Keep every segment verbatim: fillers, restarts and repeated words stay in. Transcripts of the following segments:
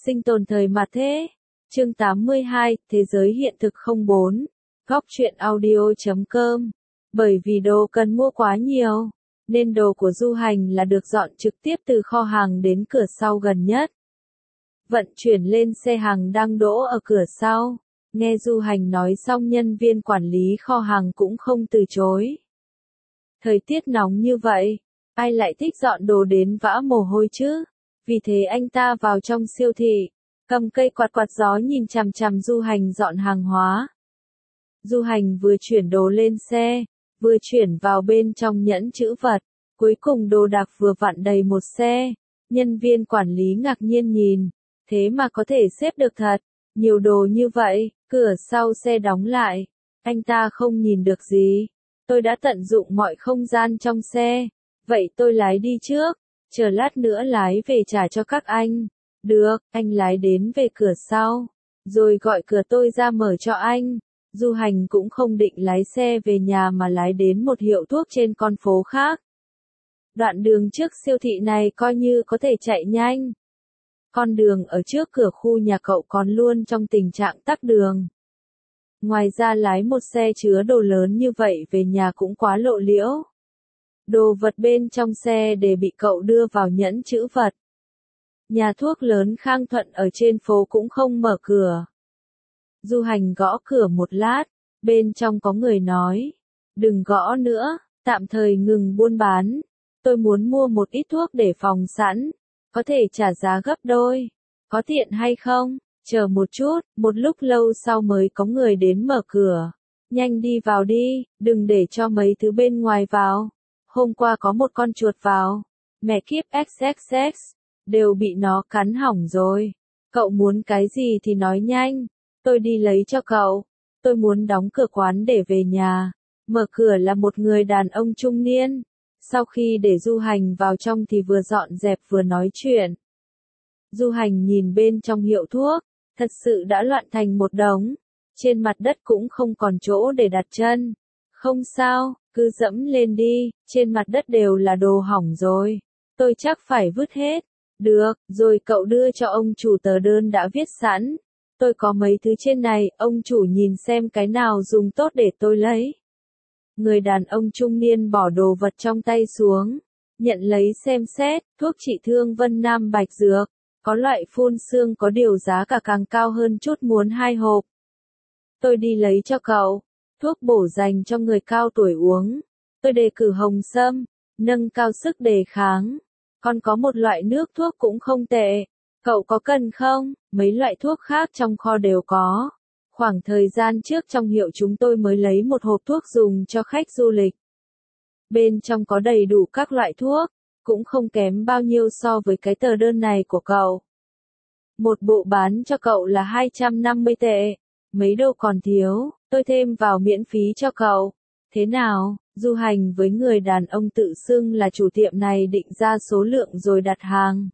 Sinh tồn thời mặt thế. Chương tám mươi hai, Thế giới hiện thực không bốn. Góc truyện audio chấm com. Bởi vì đồ cần mua quá nhiều, nên đồ của Du Hành là được dọn trực tiếp từ kho hàng đến cửa sau gần nhất. Vận chuyển lên xe hàng đang đỗ ở cửa sau. Nghe Du Hành nói xong, nhân viên quản lý kho hàng cũng không từ chối. Thời tiết nóng như vậy, ai lại thích dọn đồ đến vã mồ hôi chứ? Vì thế anh ta vào trong siêu thị, cầm cây quạt quạt gió nhìn chằm chằm Du Hành dọn hàng hóa. Du Hành vừa chuyển đồ lên xe, vừa chuyển vào bên trong nhẫn trữ vật. Cuối cùng đồ đạc vừa vặn đầy một xe. Nhân viên quản lý ngạc nhiên nhìn, thế mà có thể xếp được thật nhiều đồ như vậy. Cửa sau xe đóng lại, anh ta không nhìn được gì. Tôi đã tận dụng mọi không gian trong xe, vậy tôi lái đi trước, chờ lát nữa lái về trả cho các anh. Được, anh lái đến về cửa sau, rồi gọi cửa tôi ra mở cho anh. Du Hành cũng không định lái xe về nhà mà lái đến một hiệu thuốc trên con phố khác. Đoạn đường trước siêu thị này coi như có thể chạy nhanh. Con đường ở trước cửa khu nhà cậu còn luôn trong tình trạng tắc đường. Ngoài ra lái một xe chứa đồ lớn như vậy về nhà cũng quá lộ liễu. Đồ vật bên trong xe để bị cậu đưa vào nhẫn trữ vật. Nhà thuốc lớn Khang Thuận ở trên phố cũng không mở cửa. Du Hành gõ cửa một lát, bên trong có người nói, đừng gõ nữa, tạm thời ngừng buôn bán. Tôi muốn mua một ít thuốc để phòng sẵn, có thể trả giá gấp đôi, có tiện hay không? Chờ một chút, một lúc lâu sau mới có người đến mở cửa. Nhanh đi vào đi, đừng để cho mấy thứ bên ngoài vào. Hôm qua có một con chuột vào, mẹ kiếp ích ích ích, đều bị nó cắn hỏng rồi. Cậu muốn cái gì thì nói nhanh, tôi đi lấy cho cậu. Tôi muốn đóng cửa quán để về nhà. Mở cửa là một người đàn ông trung niên. Sau khi để Du Hành vào trong thì vừa dọn dẹp vừa nói chuyện. Du Hành nhìn bên trong hiệu thuốc, thật sự đã loạn thành một đống. Trên mặt đất cũng không còn chỗ để đặt chân. Không sao, cứ dẫm lên đi, trên mặt đất đều là đồ hỏng rồi. Tôi chắc phải vứt hết. Được, rồi cậu đưa cho ông chủ tờ đơn đã viết sẵn. Tôi có mấy thứ trên này, ông chủ nhìn xem cái nào dùng tốt để tôi lấy. Người đàn ông trung niên bỏ đồ vật trong tay xuống, nhận lấy xem xét, thuốc trị thương Vân Nam Bạch Dược, có loại phun sương có điều giá cả càng cao hơn chút, muốn hai hộp. Tôi đi lấy cho cậu. Thuốc bổ dành cho người cao tuổi uống. Tôi đề cử hồng sâm, nâng cao sức đề kháng. Còn có một loại nước thuốc cũng không tệ. Cậu có cần không? Mấy loại thuốc khác trong kho đều có. Khoảng thời gian trước trong hiệu chúng tôi mới lấy một hộp thuốc dùng cho khách du lịch. Bên trong có đầy đủ các loại thuốc, cũng không kém bao nhiêu so với cái tờ đơn này của cậu. Một bộ bán cho cậu là hai trăm năm mươi tệ. Mấy đồ còn thiếu, tôi thêm vào miễn phí cho cậu. Thế nào? Du Hành với người đàn ông tự xưng là chủ tiệm này định ra số lượng rồi đặt hàng.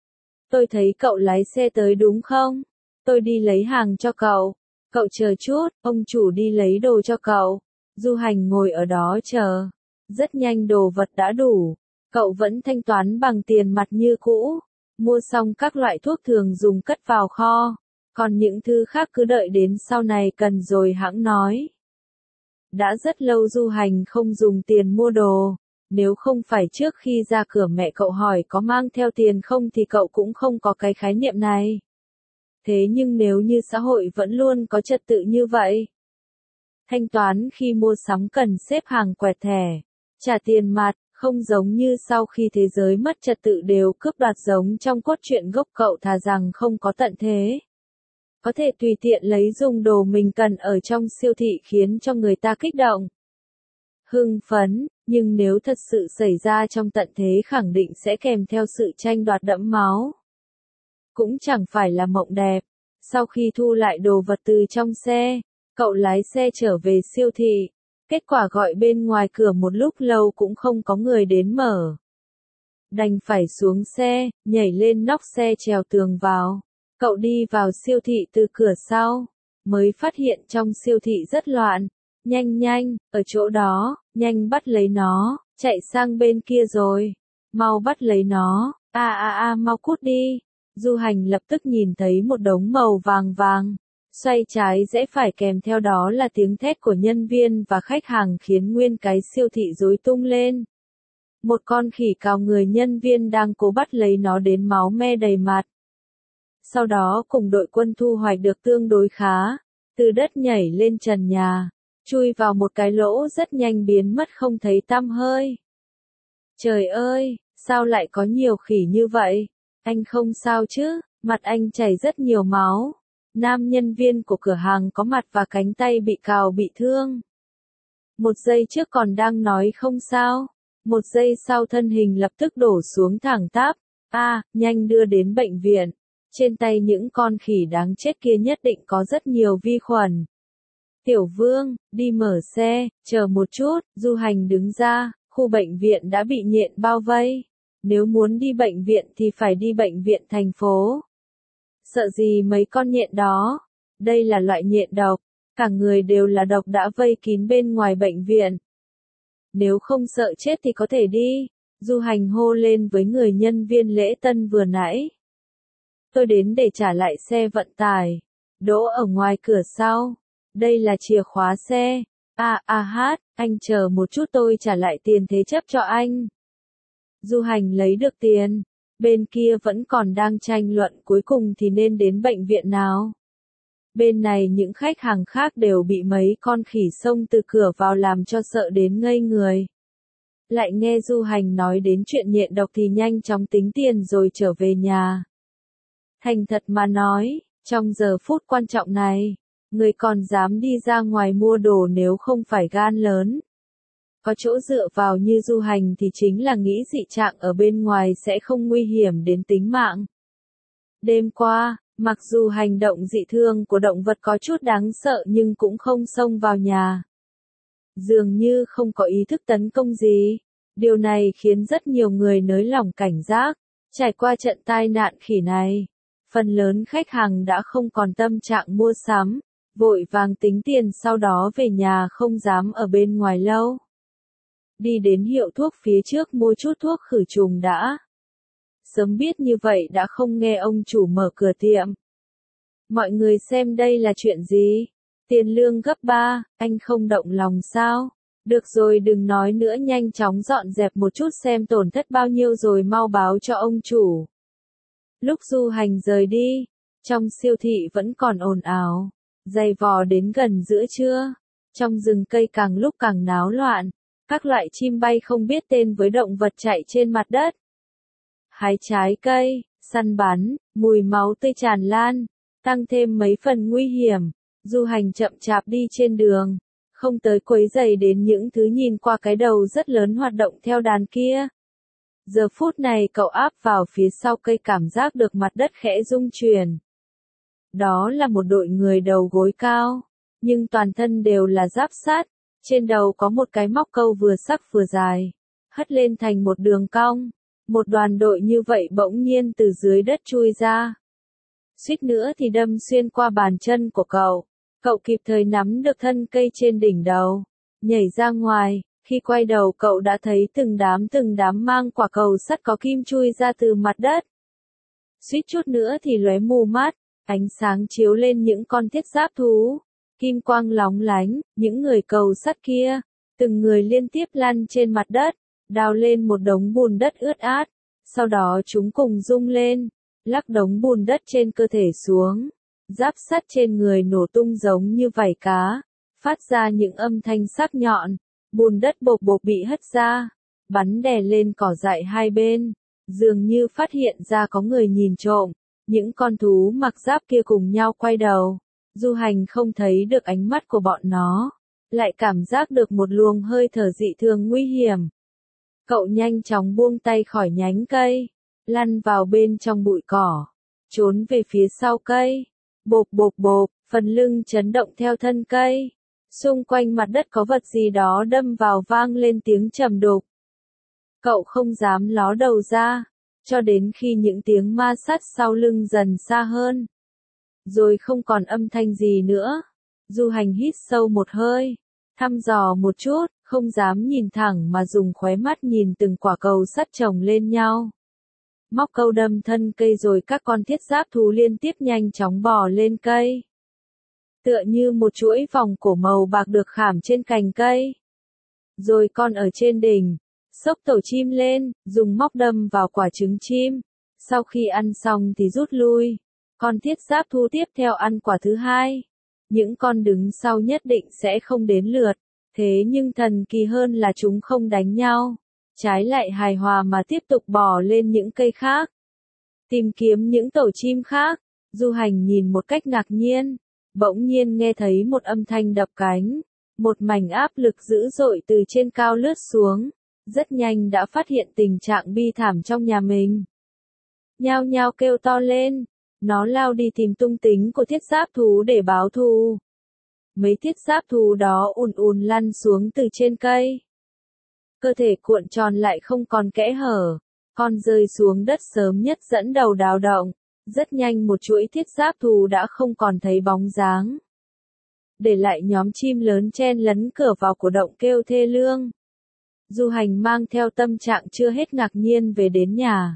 Tôi thấy cậu lái xe tới đúng không? Tôi đi lấy hàng cho cậu. Cậu chờ chút, ông chủ đi lấy đồ cho cậu. Du Hành ngồi ở đó chờ. Rất nhanh đồ vật đã đủ. Cậu vẫn thanh toán bằng tiền mặt như cũ. Mua xong các loại thuốc thường dùng cất vào kho. Còn những thứ khác cứ đợi đến sau này cần rồi hãng nói. Đã rất lâu Du Hành không dùng tiền mua đồ. Nếu không phải trước khi ra cửa mẹ cậu hỏi có mang theo tiền không thì cậu cũng không có cái khái niệm này. Thế nhưng nếu như xã hội vẫn luôn có trật tự như vậy, thanh toán khi mua sắm cần xếp hàng quẹt thẻ, trả tiền mặt, không giống như sau khi thế giới mất trật tự đều cướp đoạt giống trong cốt truyện gốc, cậu thà rằng không có tận thế. Có thể tùy tiện lấy dùng đồ mình cần ở trong siêu thị khiến cho người ta kích động, hưng phấn, nhưng nếu thật sự xảy ra trong tận thế khẳng định sẽ kèm theo sự tranh đoạt đẫm máu. Cũng chẳng phải là mộng đẹp. Sau khi thu lại đồ vật từ trong xe, cậu lái xe trở về siêu thị. Kết quả gọi bên ngoài cửa một lúc lâu cũng không có người đến mở. Đành phải xuống xe, nhảy lên nóc xe trèo tường vào. Cậu đi vào siêu thị từ cửa sau, mới phát hiện trong siêu thị rất loạn. Nhanh nhanh, ở chỗ đó, nhanh bắt lấy nó, chạy sang bên kia rồi. Mau bắt lấy nó, a a a mau cút đi. Du Hành lập tức nhìn thấy một đống màu vàng vàng. Xoay trái rẽ phải kèm theo đó là tiếng thét của nhân viên và khách hàng khiến nguyên cái siêu thị rối tung lên. Một con khỉ cào người nhân viên đang cố bắt lấy nó đến máu me đầy mặt. Sau đó cùng đội quân thu hoạch được tương đối khá, từ đất nhảy lên trần nhà, chui vào một cái lỗ rất nhanh biến mất không thấy tăm hơi. Trời ơi, sao lại có nhiều khỉ như vậy? Anh không sao chứ? Mặt anh chảy rất nhiều máu. Nam nhân viên của cửa hàng có mặt và cánh tay bị cào bị thương. Một giây trước còn đang nói không sao. Một giây sau thân hình lập tức đổ xuống thẳng tắp. A, à, nhanh đưa đến bệnh viện. Trên tay những con khỉ đáng chết kia nhất định có rất nhiều vi khuẩn. Tiểu Vương, đi mở xe, chờ một chút, Du Hành đứng ra, khu bệnh viện đã bị nhện bao vây. Nếu muốn đi bệnh viện thì phải đi bệnh viện thành phố. Sợ gì mấy con nhện đó? Đây là loại nhện độc, cả người đều là độc đã vây kín bên ngoài bệnh viện. Nếu không sợ chết thì có thể đi, Du Hành hô lên với người nhân viên lễ tân vừa nãy. Tôi đến để trả lại xe vận tải, đỗ ở ngoài cửa sau. Đây là chìa khóa xe. À, à hát, anh chờ một chút tôi trả lại tiền thế chấp cho anh. Du Hành lấy được tiền, bên kia vẫn còn đang tranh luận cuối cùng thì nên đến bệnh viện nào. Bên này những khách hàng khác đều bị mấy con khỉ xông từ cửa vào làm cho sợ đến ngây người. Lại nghe Du Hành nói đến chuyện nhện độc thì nhanh chóng tính tiền rồi trở về nhà. Thành thật mà nói, trong giờ phút quan trọng này, người còn dám đi ra ngoài mua đồ nếu không phải gan lớn. Có chỗ dựa vào như Du Hành thì chính là nghĩ dị trạng ở bên ngoài sẽ không nguy hiểm đến tính mạng. Đêm qua, mặc dù hành động dị thương của động vật có chút đáng sợ nhưng cũng không xông vào nhà. Dường như không có ý thức tấn công gì. Điều này khiến rất nhiều người nới lỏng cảnh giác. Trải qua trận tai nạn khỉ này, phần lớn khách hàng đã không còn tâm trạng mua sắm, vội vàng tính tiền sau đó về nhà không dám ở bên ngoài lâu. Đi đến hiệu thuốc phía trước mua chút thuốc khử trùng đã. Sớm biết như vậy đã không nghe ông chủ mở cửa tiệm. Mọi người xem đây là chuyện gì? Tiền lương gấp ba, anh không động lòng sao? Được rồi đừng nói nữa, nhanh chóng dọn dẹp một chút xem tổn thất bao nhiêu rồi mau báo cho ông chủ. Lúc Du Hành rời đi, trong siêu thị vẫn còn ồn ào, dày vò đến gần giữa trưa. Trong rừng cây càng lúc càng náo loạn, các loại chim bay không biết tên với động vật chạy trên mặt đất. Hái trái cây, săn bắn, mùi máu tươi tràn lan, tăng thêm mấy phần nguy hiểm. Du Hành chậm chạp đi trên đường, không tới quấy rầy đến những thứ nhìn qua cái đầu rất lớn hoạt động theo đàn kia. Giờ phút này cậu áp vào phía sau cây cảm giác được mặt đất khẽ rung chuyển. Đó là một đội người đầu gối cao, nhưng toàn thân đều là giáp sắt, trên đầu có một cái móc câu vừa sắc vừa dài, hất lên thành một đường cong. Một đoàn đội như vậy bỗng nhiên từ dưới đất chui ra. Suýt nữa thì đâm xuyên qua bàn chân của cậu. Cậu kịp thời nắm được thân cây trên đỉnh đầu, nhảy ra ngoài. Khi quay đầu cậu đã thấy từng đám từng đám mang quả cầu sắt có kim chui ra từ mặt đất. Suýt chút nữa thì lóe mù mắt, ánh sáng chiếu lên những con thiết giáp thú. Kim quang lóng lánh, những người cầu sắt kia, từng người liên tiếp lăn trên mặt đất, đào lên một đống bùn đất ướt át. Sau đó chúng cùng rung lên, lắc đống bùn đất trên cơ thể xuống. Giáp sắt trên người nổ tung giống như vảy cá, phát ra những âm thanh sắc nhọn. Bùn đất bột bột bị hất ra, bắn đè lên cỏ dại hai bên, dường như phát hiện ra có người nhìn trộm. Những con thú mặc giáp kia cùng nhau quay đầu. Du Hành không thấy được ánh mắt của bọn nó, lại cảm giác được một luồng hơi thở dị thường nguy hiểm. Cậu nhanh chóng buông tay khỏi nhánh cây, lăn vào bên trong bụi cỏ, trốn về phía sau cây. Bộp bộp bộp, phần lưng chấn động theo thân cây. Xung quanh mặt đất có vật gì đó đâm vào vang lên tiếng trầm đục. Cậu không dám ló đầu ra, cho đến khi những tiếng ma sát sau lưng dần xa hơn. Rồi không còn âm thanh gì nữa. Du Hành hít sâu một hơi, thăm dò một chút, không dám nhìn thẳng mà dùng khóe mắt nhìn từng quả cầu sắt chồng lên nhau. móc câu đâm thân cây rồi các con thiết giáp thú liên tiếp nhanh chóng bò lên cây. Tựa như một chuỗi vòng cổ màu bạc được khảm trên cành cây. Rồi con ở trên đỉnh, xốc tổ chim lên, dùng móc đâm vào quả trứng chim. Sau khi ăn xong thì rút lui. Con thiết giáp thú tiếp theo ăn quả thứ hai. Những con đứng sau nhất định sẽ không đến lượt. Thế nhưng thần kỳ hơn là chúng không đánh nhau. Trái lại hài hòa mà tiếp tục bò lên những cây khác. Tìm kiếm những tổ chim khác. Du hành nhìn một cách ngạc nhiên. Bỗng nhiên nghe thấy một âm thanh đập cánh. Một mảnh áp lực dữ dội từ trên cao lướt xuống. Rất nhanh đã phát hiện tình trạng bi thảm trong nhà mình. Nhao nhao kêu to lên. Nó lao đi tìm tung tích của thiết giáp thú để báo thù. Mấy thiết giáp thú đó ùn ùn lăn xuống từ trên cây. Cơ thể cuộn tròn lại không còn kẽ hở. Con rơi xuống đất sớm nhất dẫn đầu đào động. Rất nhanh một chuỗi thiết giáp thú đã không còn thấy bóng dáng. Để lại nhóm chim lớn chen lấn cửa vào cổ động kêu thê lương. Du hành mang theo tâm trạng chưa hết ngạc nhiên về đến nhà.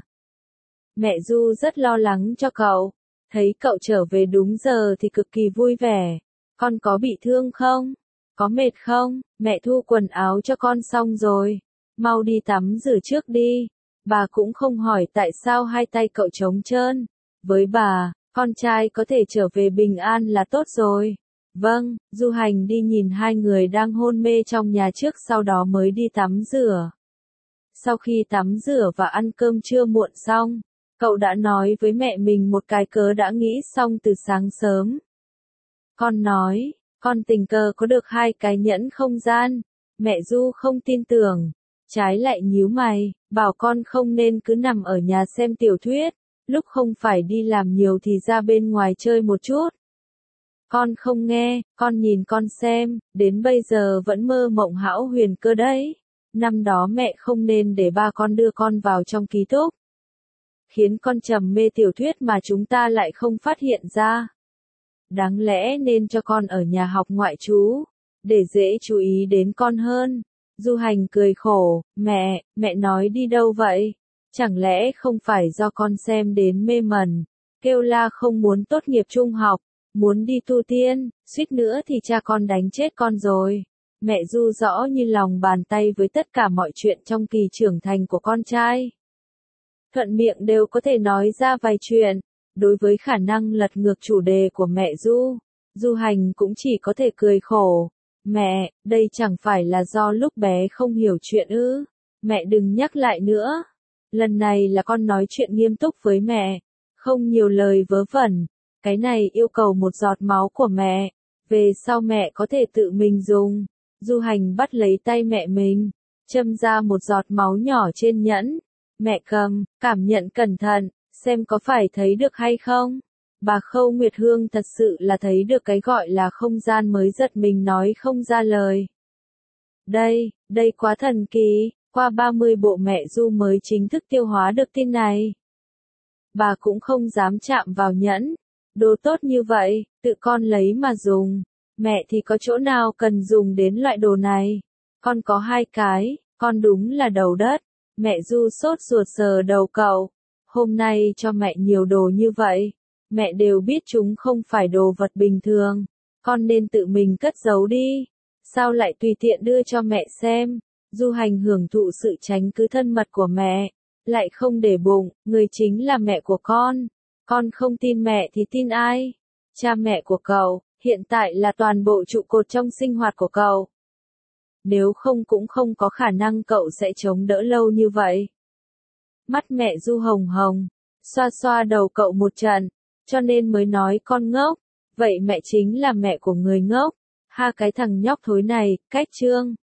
Mẹ Du rất lo lắng cho cậu. Thấy cậu trở về đúng giờ thì cực kỳ vui vẻ. Con có bị thương không? Có mệt không? Mẹ thu quần áo cho con xong rồi. Mau đi tắm rửa trước đi. Bà cũng không hỏi tại sao hai tay cậu trống trơn. Với bà, con trai có thể trở về bình an là tốt rồi. Vâng, Du hành đi nhìn hai người đang hôn mê trong nhà trước sau đó mới đi tắm rửa. Sau khi tắm rửa và ăn cơm trưa muộn xong, cậu đã nói với mẹ mình một cái cớ đã nghĩ xong từ sáng sớm. Con nói, con tình cờ có được hai cái nhẫn không gian. Mẹ Du không tin tưởng. Trái lại nhíu mày, bảo con không nên cứ nằm ở nhà xem tiểu thuyết. Lúc không phải đi làm nhiều thì ra bên ngoài chơi một chút. Con không nghe, con nhìn con xem, đến bây giờ vẫn mơ mộng hão huyền cơ đấy. Năm đó mẹ không nên để ba con đưa con vào trong ký túc. Khiến con trầm mê tiểu thuyết mà chúng ta lại không phát hiện ra. Đáng lẽ nên cho con ở nhà học ngoại trú, để dễ chú ý đến con hơn. Du hành cười khổ, mẹ, mẹ nói đi đâu vậy? Chẳng lẽ không phải do con xem đến mê mẩn, kêu la không muốn tốt nghiệp trung học, muốn đi tu tiên, suýt nữa thì cha con đánh chết con rồi. Mẹ Du rõ như lòng bàn tay với tất cả mọi chuyện trong kỳ trưởng thành của con trai. Thuận miệng đều có thể nói ra vài chuyện. Đối với khả năng lật ngược chủ đề của mẹ Du, Du hành cũng chỉ có thể cười khổ. Mẹ, đây chẳng phải là do lúc bé không hiểu chuyện ư? Mẹ đừng nhắc lại nữa. Lần này là con nói chuyện nghiêm túc với mẹ, không nhiều lời vớ vẩn. Cái này yêu cầu một giọt máu của mẹ, về sau mẹ có thể tự mình dùng. Du hành bắt lấy tay mẹ mình, châm ra một giọt máu nhỏ trên nhẫn. Mẹ cầm, cảm nhận cẩn thận, xem có phải thấy được hay không. Bà Khâu Nguyệt Hương thật sự là thấy được cái gọi là không gian mới, giật mình nói không ra lời. Đây, đây quá thần kỳ, qua ba mươi bộ mẹ Du mới chính thức tiêu hóa được tin này. Bà cũng không dám chạm vào nhẫn. Đồ tốt như vậy, tự con lấy mà dùng. Mẹ thì có chỗ nào cần dùng đến loại đồ này. Con có hai cái, con đúng là đầu đất. Mẹ Du sốt ruột sờ đầu cậu. Hôm nay cho mẹ nhiều đồ như vậy. Mẹ đều biết chúng không phải đồ vật bình thường. Con nên tự mình cất giấu đi. Sao lại tùy tiện đưa cho mẹ xem. Du hành hưởng thụ sự tránh cứ thân mật của mẹ. Lại không để bụng, người chính là mẹ của con. Con không tin mẹ thì tin ai? Cha mẹ của cậu, hiện tại là toàn bộ trụ cột trong sinh hoạt của cậu. Nếu không cũng không có khả năng cậu sẽ chống đỡ lâu như vậy. Mắt mẹ Du hồng hồng, xoa xoa đầu cậu một trận, cho nên mới nói con ngốc. Vậy mẹ chính là mẹ của người ngốc. Ha, cái thằng nhóc thối này, cách trương.